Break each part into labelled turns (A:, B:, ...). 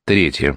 A: Третье.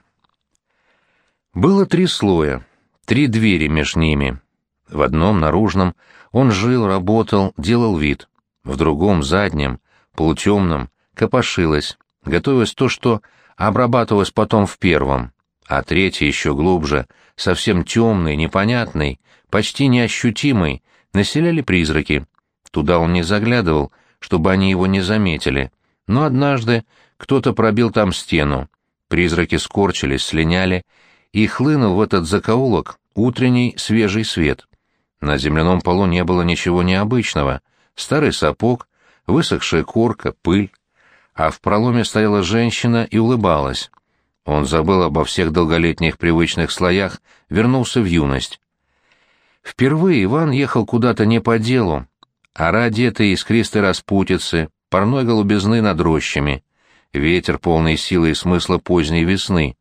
A: Было 3 слоя, 3 двери меж ними. В одном, наружном, он жил, работал, делал вид. В другом, заднем, полутемном, копошилось, готовилось то, что обрабатывалось потом в первом. А третий, еще глубже, совсем темный, непонятный, почти неощутимый, населяли призраки. Туда он не заглядывал, чтобы они его не заметили. Но однажды кто-то пробил там стену. Призраки скорчились, слиняли, и хлынул в этот закоулок утренний свежий свет. На земляном полу не было ничего необычного. Старый сапог, высохшая корка, пыль. А в проломе стояла женщина и улыбалась. Он забыл обо всех долголетних привычных слоях, вернулся в юность. Впервые Иван ехал куда-то не по делу, а ради этой искристой распутицы, парной голубизны над рощами, ветер полный силы и смысла поздней весны.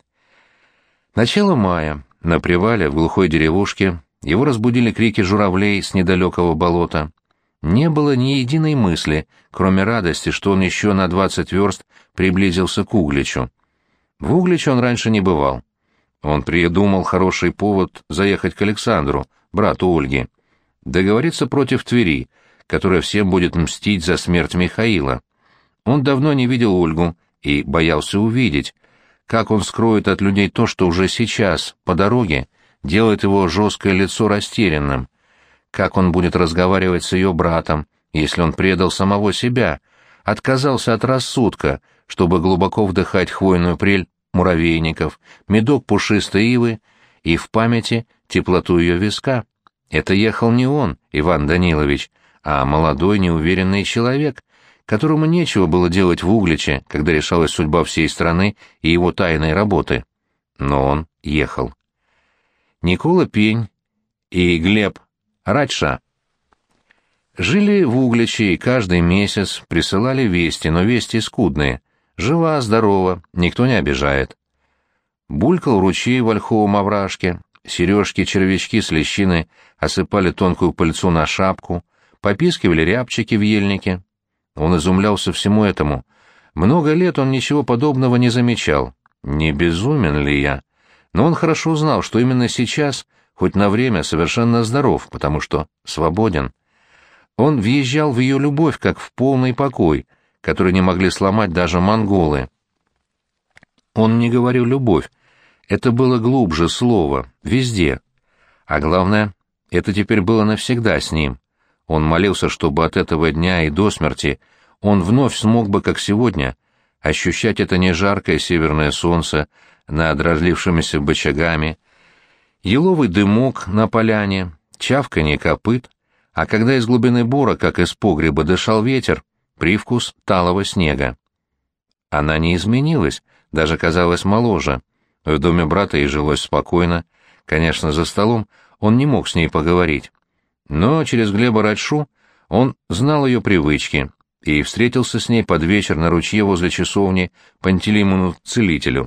A: Начало мая. На привале в глухой деревушке его разбудили крики журавлей с недалекого болота. Не было ни единой мысли, кроме радости, что он еще на 20 верст приблизился к Угличу. В Угличе он раньше не бывал. Он придумал хороший повод заехать к Александру, брату Ольги, договориться против Твери, которая всем будет мстить за смерть Михаила. Он давно не видел Ольгу и боялся увидеть, как он скроет от людей то, что уже сейчас, по дороге, делает его жесткое лицо растерянным, как он будет разговаривать с ее братом, если он предал самого себя, отказался от рассудка, чтобы глубоко вдыхать хвойную прель муравейников, медок пушистой ивы и в памяти теплоту ее виска. Это ехал не он, Иван Данилович, а молодой неуверенный человек, которому нечего было делать в Угличе, когда решалась судьба всей страны и его тайной работы. Но он ехал. Никола Пень и Глеб Радша жили в Угличе и каждый месяц присылали вести, но вести скудные. Жива, здорова, никто не обижает. Булькал ручей в ольховом овражке, сережки, червячки с лещины осыпали тонкую пыльцу на шапку, попискивали рябчики в ельнике. Он изумлялся всему этому. Много лет он ничего подобного не замечал. Не безумен ли я? Но он хорошо знал, что именно сейчас, хоть на время, совершенно здоров, потому что свободен. Он въезжал в ее любовь, как в полный покой, который не могли сломать даже монголы. Он не говорил «любовь», это было глубже слова, везде. А главное, это теперь было навсегда с ним. Он молился, чтобы от этого дня и до смерти он вновь смог бы, как сегодня, ощущать это нежаркое северное солнце над разлившимися бочагами, еловый дымок на поляне, чавканье копыт, а когда из глубины бора, как из погреба, дышал ветер, привкус талого снега. Она не изменилась, даже казалась моложе. В доме брата ей жилось спокойно. Конечно, за столом он не мог с ней поговорить. Но через Глеба Радшу он знал ее привычки и встретился с ней под вечер на ручье возле часовни Пантелеймону Целителю.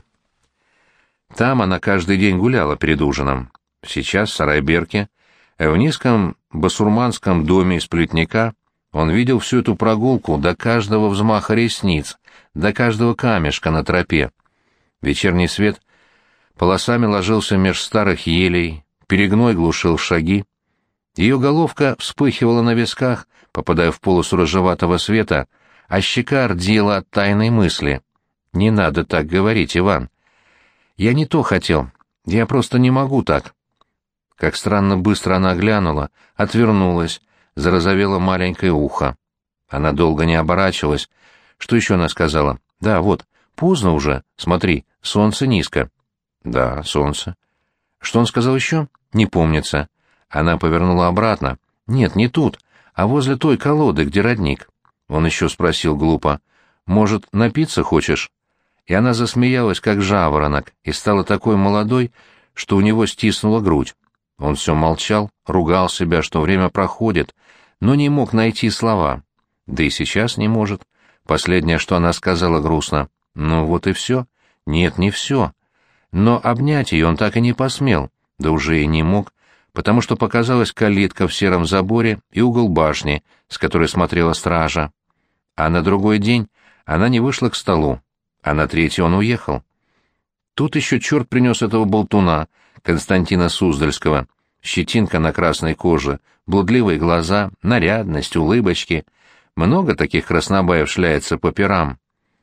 A: Там она каждый день гуляла перед ужином. Сейчас в Сарайберке, в низком басурманском доме из плетника, он видел всю эту прогулку до каждого взмаха ресниц, до каждого камешка на тропе. Вечерний свет полосами ложился меж старых елей, перегной глушил шаги. Ее головка вспыхивала на висках, попадая в полосу рыжеватого света, а щека рдела от тайной мысли. «Не надо так говорить, Иван. Я не то хотел. Я просто не могу так». Как странно быстро она глянула, отвернулась, зарозовело маленькое ухо. Она долго не оборачивалась. Что еще она сказала? «Да, вот, поздно уже. Смотри, солнце низко». «Да, солнце». Что он сказал еще? Не помнится. Она повернула обратно. «Нет, не тут, а возле той колоды, где родник». Он еще спросил глупо. «Может, напиться хочешь?» И она засмеялась, как жаворонок, и стала такой молодой, что у него стиснула грудь. Он все молчал, ругал себя, что время проходит, но не мог найти слова. Да и сейчас не может. Последнее, что она сказала грустно. «Ну вот и все». Нет, не все. Но обнять ее он так и не посмел, да уже и не мог, потому что показалась калитка в сером заборе и угол башни, с которой смотрела стража. А на другой день она не вышла к столу, а на третий он уехал. Тут еще черт принес этого болтуна, Константина Суздальского. Щетинка на красной коже, блудливые глаза, нарядность, улыбочки. Много таких краснобаев шляется по пирам.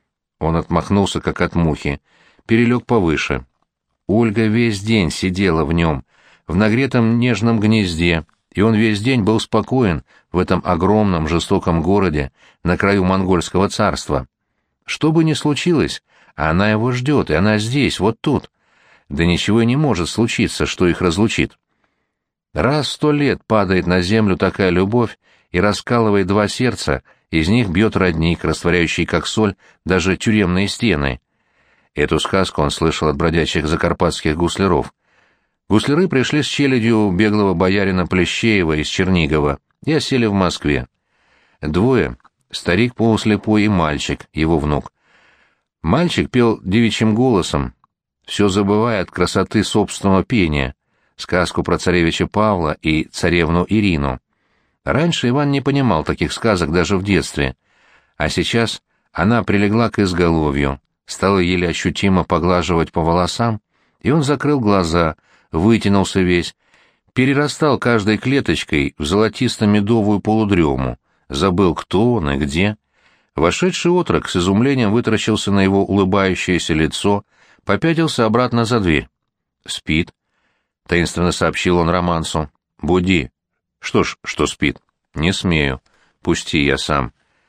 A: Он отмахнулся, как от мухи, перелег повыше. Ольга весь день сидела в нем, в нагретом нежном гнезде, и он весь день был спокоен в этом огромном жестоком городе на краю монгольского царства. Что бы ни случилось, она его ждет, и она здесь, вот тут. Да ничего и не может случиться, что их разлучит. Раз в 100 лет падает на землю такая любовь и раскалывает два сердца, из них бьет родник, растворяющий как соль даже тюремные стены. Эту сказку он слышал от бродячих закарпатских гусляров. Гусляры пришли с челядью беглого боярина Плещеева из Чернигова и осели в Москве. Двое — старик полуслепой и мальчик, его внук. Мальчик пел девичьим голосом, все забывая от красоты собственного пения, сказку про царевича Павла и царевну Ирину. Раньше Иван не понимал таких сказок даже в детстве, а сейчас она прилегла к изголовью, стала еле ощутимо поглаживать по волосам, и он закрыл глаза, вытянулся весь, перерастал каждой клеточкой в золотисто-медовую полудрему, забыл, кто он и где. Вошедший отрок с изумлением вытаращился на его улыбающееся лицо, попятился обратно за дверь. «Спит», — таинственно сообщил он Романсу. «Буди». «Что ж, что спит?» «Не смею. Пусти, я сам».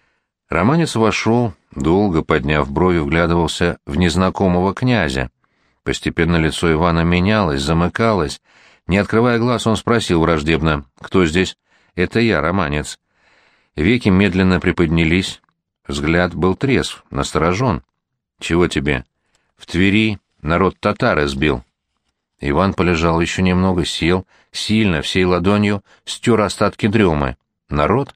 A: Романец вошел, долго, подняв брови, вглядывался в незнакомого князя. Постепенно лицо Ивана менялось, замыкалось. Не открывая глаз, он спросил враждебно: «Кто здесь?» «Это я, Романец». Веки медленно приподнялись. Взгляд был трезв, насторожен. «Чего тебе?» «В Твери народ татар избил». Иван полежал еще немного, сел, сильно, всей ладонью стер остатки дремы. «Народ?»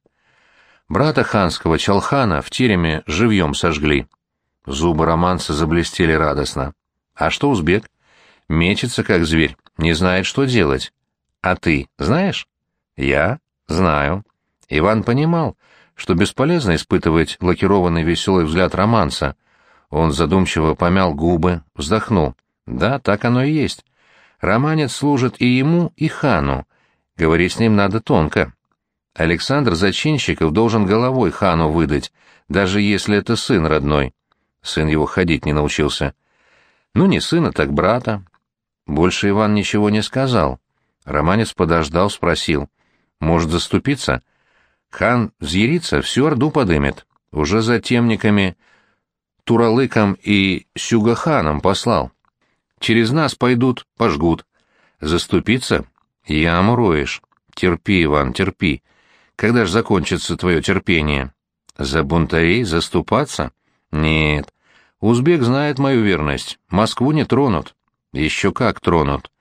A: «Брата ханского, Чалхана, в тереме живьем сожгли». Зубы Романца заблестели радостно. «А что узбек?» «Мечется, как зверь, не знает, что делать». «А ты знаешь?» «Я? Знаю». Иван понимал, что бесполезно испытывать лакированный веселый взгляд Романца. Он задумчиво помял губы, вздохнул. «Да, так оно и есть. Романец служит и ему, и хану. Говорить с ним надо тонко. Александр Зачинщиков должен головой хану выдать, даже если это сын родной». Сын его ходить не научился. «Ну, не сына, так брата». Больше Иван ничего не сказал. Романец подождал, спросил: «Может, заступиться?» «Хан взъярится, всю орду подымет. Уже за темниками Туралыком и Сюгаханом послал. Через нас пойдут, пожгут. Заступиться? Яму роешь. Терпи, Иван, терпи. Когда ж закончится твое терпение? За бунтарей заступаться? Нет. Узбек знает мою верность. Москву не тронут. Еще как тронут.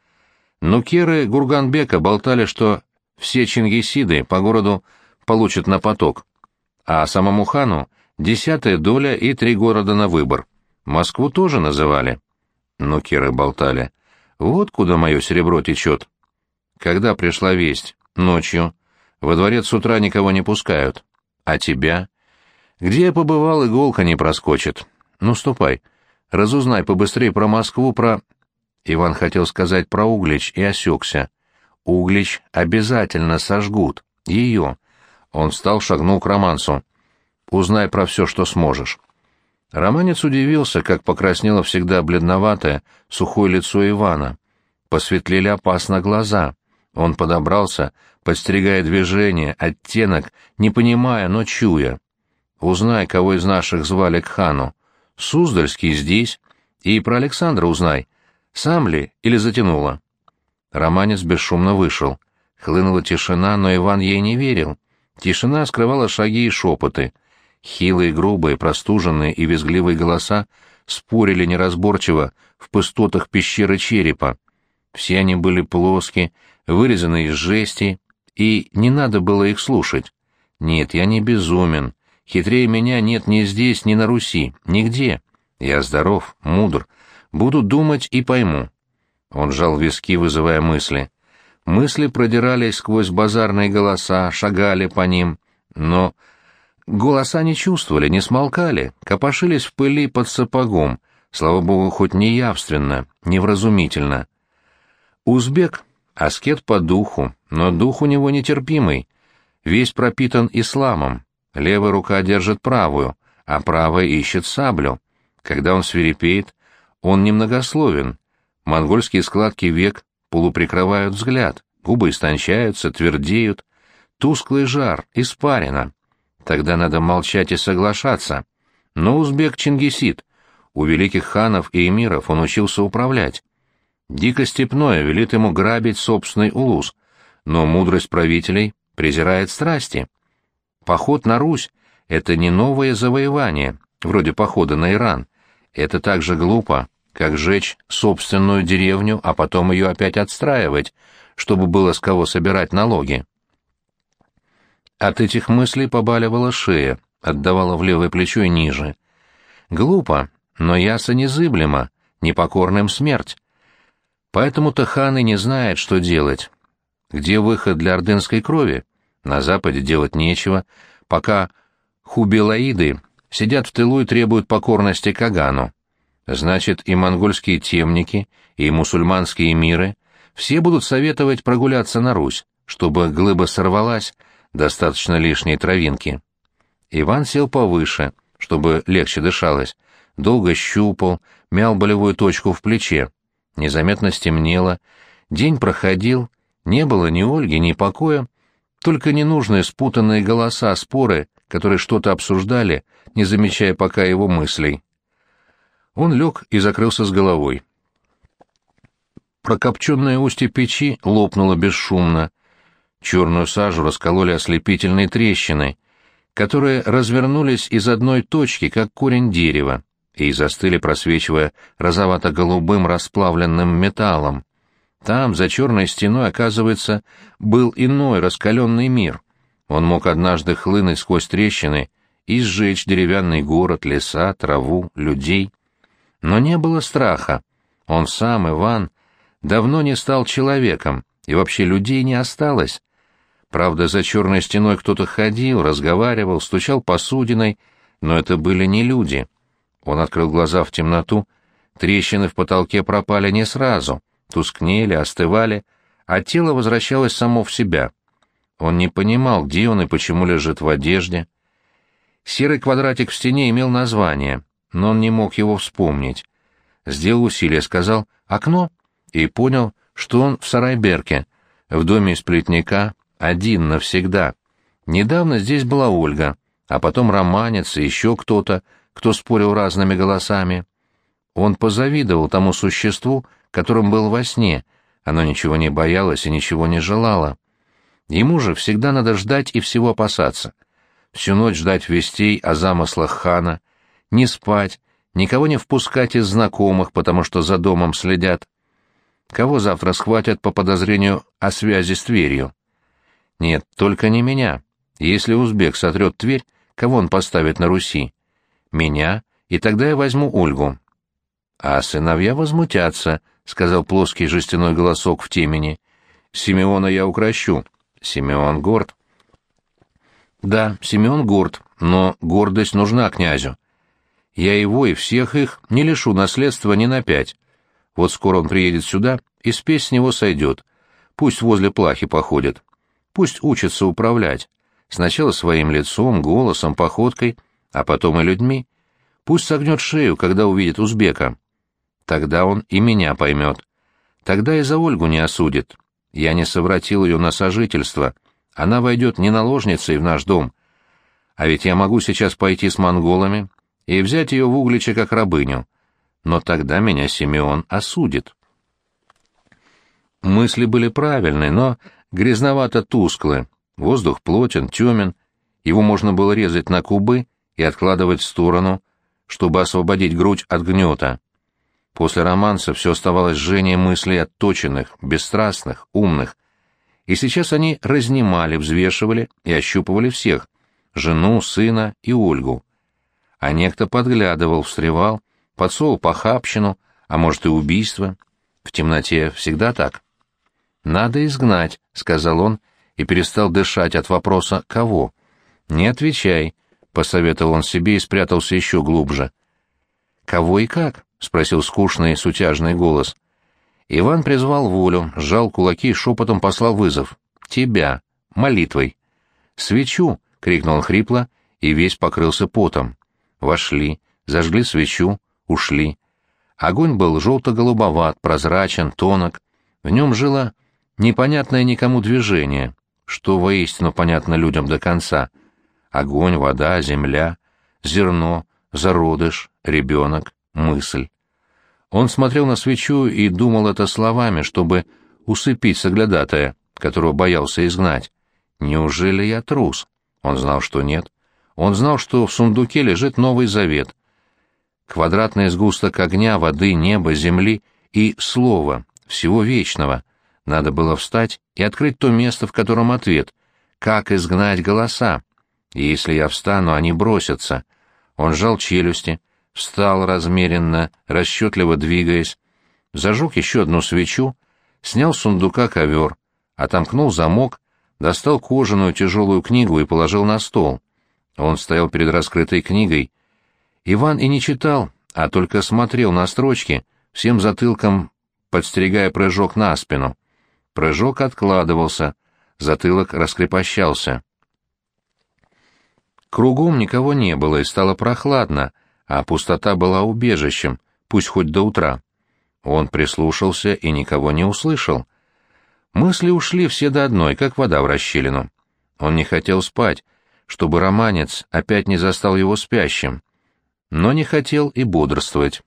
A: Нукеры Гурганбека болтали, что все чингисиды по городу получат на поток, а самому хану 10-я доля и 3 города на выбор. Москву тоже называли. Нукеры болтали. Вот куда мое серебро течет. Когда пришла весть? Ночью. Во дворец с утра никого не пускают. А тебя? Где я побывал, иголка не проскочит. Ну, ступай. Разузнай побыстрее про Москву, про... Иван хотел сказать про Углич и осекся. Углич обязательно сожгут. Ее. Он встал, шагнул к Романсу. «Узнай про все, что сможешь». Романец удивился, как покраснело всегда бледноватое, сухое лицо Ивана. Посветлели опасно глаза. Он подобрался, подстерегая движение, оттенок, не понимая, но чуя. «Узнай, кого из наших звали к хану. Суздальский здесь. И про Александра узнай. Сам ли или затянуло?» Романец бесшумно вышел. Хлынула тишина, но Иван ей не верил. Тишина скрывала шаги и шепоты. Хилые, грубые, простуженные и визгливые голоса спорили неразборчиво в пустотах пещеры черепа. Все они были плоские, вырезаны из жести, и не надо было их слушать. Нет, я не безумен. Хитрее меня нет ни здесь, ни на Руси, нигде. Я здоров, мудр. Буду думать и пойму. Он сжал виски, вызывая мысли. Мысли продирались сквозь базарные голоса, шагали по ним, но голоса не чувствовали, не смолкали, копошились в пыли под сапогом, слава богу, хоть не явственно, невразумительно. Узбек — аскет по духу, но дух у него нетерпимый, весь пропитан исламом. Левая рука держит правую, а правая ищет саблю. Когда он свирепеет, он немногословен. Монгольские складки век полуприкрывают взгляд, губы истончаются, твердеют, тусклый жар, испарина. Тогда надо молчать и соглашаться. Но узбек Чингисид. У великих ханов и эмиров он учился управлять. Дико степное велит ему грабить собственный улус, но мудрость правителей презирает страсти. Поход на Русь — это не новое завоевание, вроде похода на Иран. Это так же глупо, как жечь собственную деревню, а потом ее опять отстраивать, чтобы было с кого собирать налоги. От этих мыслей побаливала шея, отдавала в левое плечо и ниже. Глупо, но ясно незыблемо, непокорным смерть. Поэтому-то хан и не знает, что делать. Где выход для ордынской крови? На западе делать нечего, пока хубилаиды сидят в тылу и требуют покорности Кагану. Значит, и монгольские темники, и мусульманские эмиры все будут советовать прогуляться на Русь, чтобы глыба сорвалась, достаточно лишней травинки. Иван сел повыше, чтобы легче дышалось, долго щупал, мял болевую точку в плече. Незаметно стемнело, день проходил, не было ни Ольги, ни покоя, только ненужные спутанные голоса, споры, которые что-то обсуждали, не замечая пока его мыслей. Он лег и закрылся с головой. Прокопченное устье печи лопнуло бесшумно. Черную сажу раскололи ослепительные трещины, которые развернулись из одной точки, как корень дерева, и застыли, просвечивая розовато-голубым расплавленным металлом. Там, за черной стеной, оказывается, был иной раскаленный мир. Он мог однажды хлынуть сквозь трещины и сжечь деревянный город, леса, траву, людей. Но не было страха. Он сам, Иван, давно не стал человеком, и вообще людей не осталось. Правда, за черной стеной кто-то ходил, разговаривал, стучал посудиной, но это были не люди. Он открыл глаза в темноту, трещины в потолке пропали не сразу, тускнели, остывали, а тело возвращалось само в себя. Он не понимал, где он и почему лежит в одежде. Серый квадратик в стене имел название, но он не мог его вспомнить. Сделал усилие, сказал «окно» и понял, что он в Сарайберке, в доме из плетника, один навсегда. Недавно здесь была Ольга, а потом романец и еще кто-то, кто спорил разными голосами. Он позавидовал тому существу, которым был во сне, оно ничего не боялось и ничего не желало. Ему же всегда надо ждать и всего опасаться. Всю ночь ждать вестей о замыслах хана, не спать, никого не впускать из знакомых, потому что за домом следят. Кого завтра схватят по подозрению о связи с Тверью? Нет, только не меня. Если узбек сотрет Тверь, кого он поставит на Руси? Меня, и тогда я возьму Ольгу. А сыновья возмутятся, — сказал плоский жестяной голосок в темени. Симеона я укрощу. Симеон горд. Да, Симеон горд, но гордость нужна князю. Я его и всех их не лишу наследства ни на 5. Вот скоро он приедет сюда, и спесь с него сойдет. Пусть возле плахи походит. Пусть учится управлять. Сначала своим лицом, голосом, походкой, а потом и людьми. Пусть согнет шею, когда увидит узбека. Тогда он и меня поймет. Тогда и за Ольгу не осудит. Я не совратил ее на сожительство. Она войдет не наложницей в наш дом. А ведь я могу сейчас пойти с монголами и взять ее в Угличе как рабыню. Но тогда меня Симеон осудит. Мысли были правильные, но грязновато-тусклые. Воздух плотен, темен. Его можно было резать на кубы и откладывать в сторону, чтобы освободить грудь от гнета. После романса все оставалось жжение мыслей отточенных, бесстрастных, умных. И сейчас они разнимали, взвешивали и ощупывали всех — жену, сына и Ольгу. А некто подглядывал, встревал, подсовывал похабщину, а может и убийство. В темноте всегда так. «Надо изгнать», — сказал он, и перестал дышать от вопроса «кого?». «Не отвечай», — посоветовал он себе и спрятался еще глубже. «Кого и как? — спросил скучный сутяжный голос. Иван призвал волю, сжал кулаки и шепотом послал вызов. «Тебя! Молитвой!» «Свечу!» — крикнул он хрипло, и весь покрылся потом. Вошли, зажгли свечу, ушли. Огонь был желто-голубоват, прозрачен, тонок. В нем жило непонятное никому движение, что воистину понятно людям до конца. Огонь, вода, земля, зерно, зародыш, ребенок, мысль. Он смотрел на свечу и думал это словами, чтобы усыпить соглядатая, которого боялся изгнать. «Неужели я трус?» Он знал, что нет. Он знал, что в сундуке лежит Новый Завет. Квадратный сгусток огня, воды, неба, земли и слова, всего вечного. Надо было встать и открыть то место, в котором ответ. Как изгнать голоса? И если я встану, они бросятся. Он сжал челюсти, встал размеренно, расчетливо двигаясь, зажег еще одну свечу, снял с сундука ковер, отомкнул замок, достал кожаную тяжелую книгу и положил на стол. Он стоял перед раскрытой книгой. Иван и не читал, а только смотрел на строчки, всем затылком подстерегая прыжок на спину. Прыжок откладывался, затылок раскрепощался. Кругом никого не было, и стало прохладно, а пустота была убежищем, пусть хоть до утра. Он прислушался и никого не услышал. Мысли ушли все до одной, как вода в расщелину. Он не хотел спать, чтобы романец опять не застал его спящим, но не хотел и бодрствовать.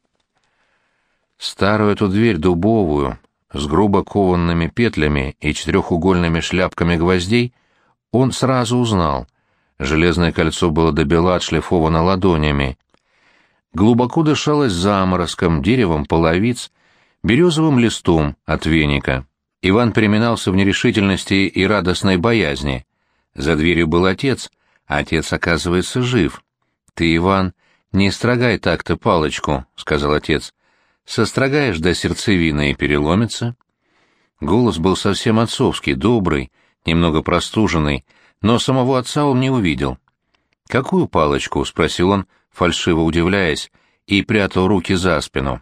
A: Старую эту дверь дубовую, с грубо кованными петлями и четырехугольными шляпками гвоздей, он сразу узнал. Железное кольцо было добела отшлифовано ладонями. Глубоко дышалось заморозком, деревом половиц, березовым листом от веника. Иван переминался в нерешительности и радостной боязни. За дверью был отец, а отец, оказывается, жив. «Ты, Иван, не строгай так-то палочку», — сказал отец. «Сострогаешь до сердцевины и переломится». Голос был совсем отцовский, добрый, немного простуженный, но самого отца он не увидел. «Какую палочку?» — спросил он, фальшиво удивляясь, и прятал руки за спину.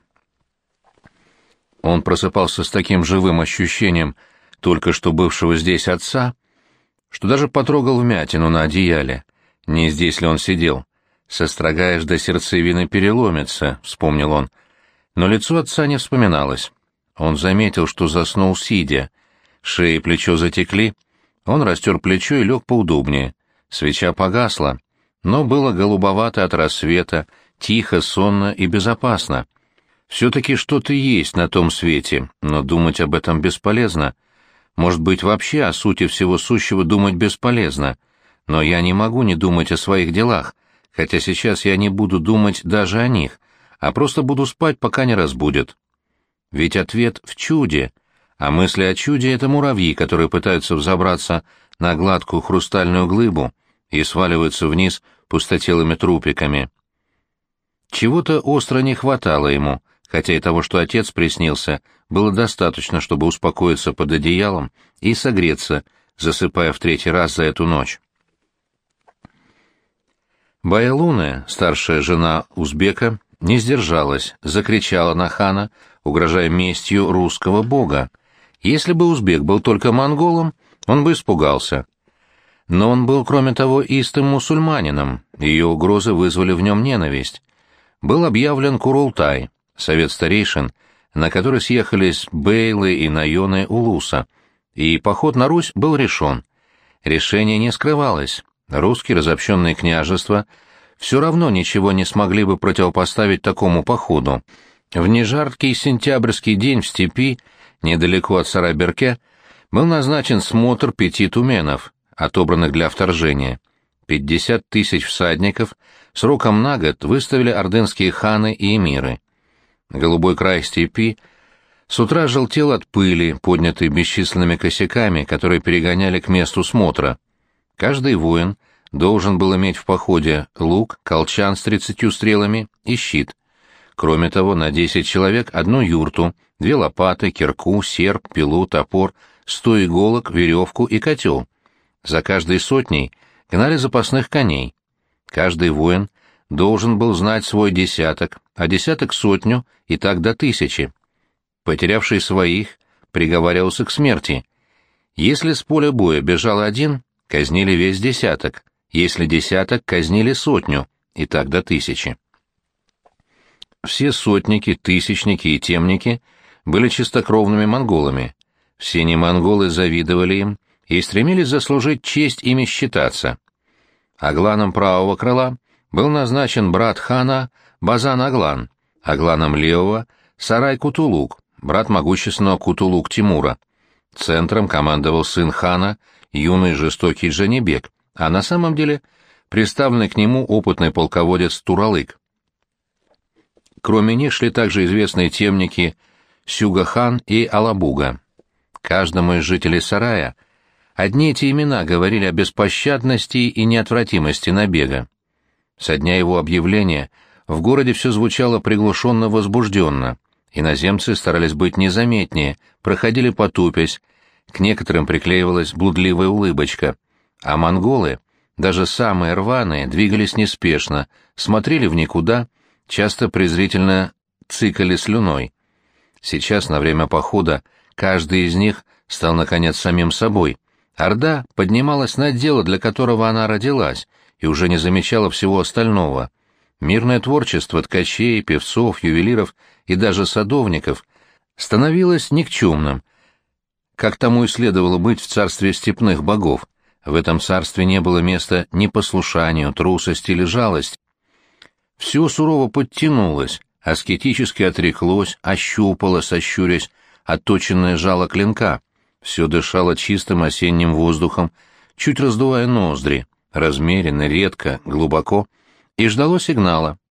A: Он просыпался с таким живым ощущением только что бывшего здесь отца, что даже потрогал вмятину на одеяле. Не здесь ли он сидел? «Сострогаешь до сердцевины переломится», — вспомнил он. Но лицо отца не вспоминалось. Он заметил, что заснул сидя. Шея и плечо затекли. Он растер плечо и лег поудобнее. Свеча погасла, но было голубовато от рассвета, тихо, сонно и безопасно. Все-таки что-то есть на том свете, но думать об этом бесполезно. Может быть, вообще о сути всего сущего думать бесполезно. Но я не могу не думать о своих делах, хотя сейчас я не буду думать даже о них, а просто буду спать, пока не разбудят. Ведь ответ в чуде, а мысли о чуде — это муравьи, которые пытаются взобраться на гладкую хрустальную глыбу и сваливаются вниз пустотелыми трупиками. Чего-то остро не хватало ему, хотя и того, что отец приснился, было достаточно, чтобы успокоиться под одеялом и согреться, засыпая в третий раз за эту ночь. Баялуне, старшая жена узбека, не сдержалась, закричала на хана, угрожая местью русского бога. Если бы узбек был только монголом, он бы испугался. Но он был, кроме того, истым мусульманином, ее угрозы вызвали в нем ненависть. Был объявлен Курултай, совет старейшин, на который съехались бейлы и наёны улуса, и поход на Русь был решен. Решение не скрывалось. Русские разобщенные княжества все равно ничего не смогли бы противопоставить такому походу. В нежаркий сентябрьский день в степи, недалеко от Сарайберке, был назначен смотр 5 туменов, отобранных для вторжения. 50 тысяч всадников сроком на год выставили ордынские ханы и эмиры. Голубой край степи с утра желтел от пыли, поднятой бесчисленными косяками, которые перегоняли к месту смотра. Каждый воин должен был иметь в походе лук, колчан с 30 стрелами и щит. Кроме того, на 10 человек одну юрту, 2 лопаты, кирку, серп, пилу, топор, 100 иголок, веревку и котел. За каждой сотней гнали запасных коней. Каждый воин должен был знать свой десяток, а десяток — сотню, и так до 1000. Потерявший своих приговаривался к смерти. Если с поля боя бежал один, казнили весь десяток, если десяток, казнили сотню, и так до 1000. Все сотники, тысячники и темники были чистокровными монголами. Все немонголы завидовали им и стремились заслужить честь ими считаться. Агланом правого крыла был назначен брат хана Базан-Аглан, агланом левого — Сарай-Кутулук, брат могущественного Кутулук-Тимура. Центром командовал сын хана, юный жестокий Джанибек, а на самом деле приставленный к нему опытный полководец Туралык. Кроме них шли также известные темники Сюга-хан и Алабуга. Каждому из жителей сарая одни эти имена говорили о беспощадности и неотвратимости набега. Со дня его объявления в городе все звучало приглушенно-возбужденно. Иноземцы старались быть незаметнее, проходили потупясь, к некоторым приклеивалась блудливая улыбочка, а монголы, даже самые рваные, двигались неспешно, смотрели в никуда, часто презрительно цыкали слюной. Сейчас, на время похода, каждый из них стал, наконец, самим собой. Орда поднималась на дело, для которого она родилась, и уже не замечала всего остального. Мирное творчество ткачей, певцов, ювелиров и даже садовников становилось никчемным, как тому и следовало быть в царстве степных богов. В этом царстве не было места ни послушанию, трусости или жалости. Все сурово подтянулось, аскетически отреклось, ощупало, сощурясь, отточенное жало клинка. Все дышало чистым осенним воздухом, чуть раздувая ноздри, размеренно, редко, глубоко, и ждало сигнала.